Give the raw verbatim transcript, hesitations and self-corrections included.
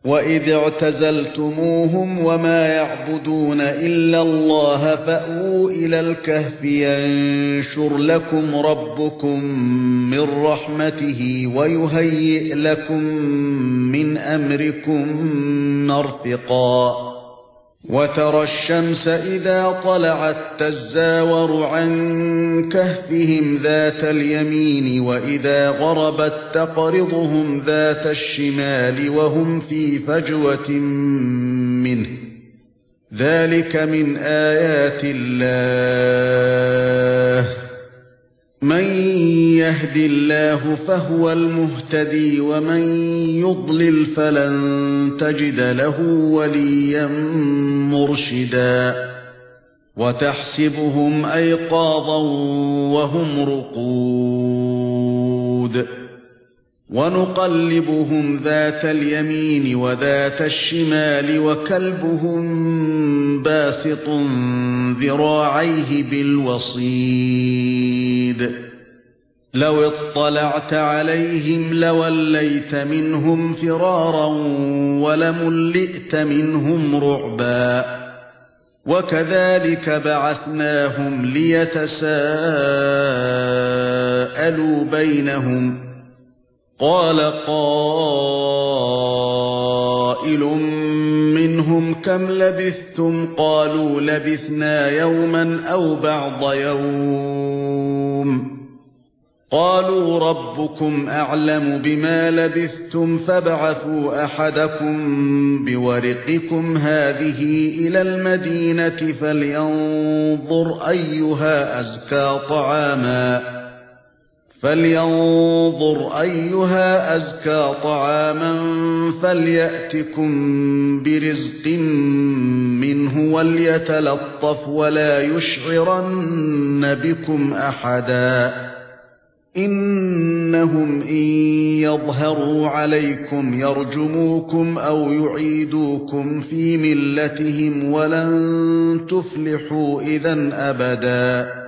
وَإِذِ اعْتَزَلْتُمُوهُمْ وَمَا يَعْبُدُونَ إِلَّا اللَّهَ فَأْوُوا إِلَى الْكَهْفِ يَنشُرْ لَكُمْ رَبُّكُمْ مِنْ رَحْمَتِهِ وَيُهَيِّئْ لَكُمْ مِنْ أَمْرِكُمْ مَرْفَقًا وَتَرَى الشَّمْسَ إِذَا طَلَعَتْ تَزَاوَرُ عَنْ كَهْفِهِمْ ذَاتَ الْيَمِينِ وَإِذَا غَرَبَتْ تَقْرِضُهُمْ ذَاتَ الشِّمَالِ وَهُمْ فِي فَجْوَةٍ مِنْهُ ذَلِكَ مِنْ آيَاتِ اللَّهِ مَن يَهْدِ اللَّهُ فَهُوَ الْمُهْتَدِي وَمَن يُضْلِلْ فَلَن تَجِدَ لَهُ وَلِيًّا مُرْشِدًا وَتَحْسَبُهُمْ أَيْقَاظًا وَهُمْ رُقُودٌ وَنُقَلِّبُهُمْ ذَاتَ الْيَمِينِ وَذَاتَ الشِّمَالِ وَكَلْبُهُم بَاسِطٌ ذِرَاعَيْهِ بِالْوَصِيدِ لَوِ اطَّلَعْتَ عَلَيْهِمْ لَوَلَّيْتَ مِنْهُمْ فِرَارًا وَلَمُلِئْتَ مِنْهُمْ رُعْبًا وَكَذَلِكَ بَعَثْنَاهُمْ لِيَتَسَاءَلُوا بَيْنَهُمْ قَالَ قَائِلٌ مِّنْهُمْ كَمْ لَبِثْتُمْ قَالُوا لَبِثْنَا يَوْمًا أَوْ بَعْضَ يَوْمٍ قَالُوا رَبُّكُمْ أَعْلَمُ بِمَا لَبِثْتُمْ فَابْعَثُوا أَحَدَكُمْ بِوَرِقِكُمْ هَٰذِهِ إِلَى الْمَدِينَةِ فَلْيَنظُرْ أَيُّهَا أَزْكَىٰ طَعَامًا فَلْيَنظُرْ أَيُّهَا أَزْكَىٰ طَعَامًا فَلْيَأْتِكُم بِرِزْقٍ مِّنْهُ وَلْيَتَلَطَّفْ وَلَا يُشْعِرَنَّ بِكُمْ أَحَدًا إِنَّهُمْ إِن يَظْهَرُوا عَلَيْكُمْ يَرْجُمُوكُمْ أَوْ يُعِيدُوكُمْ فِي مِلَّتِهِمْ وَلَن تُفْلِحُوا إِذًا أَبَدًا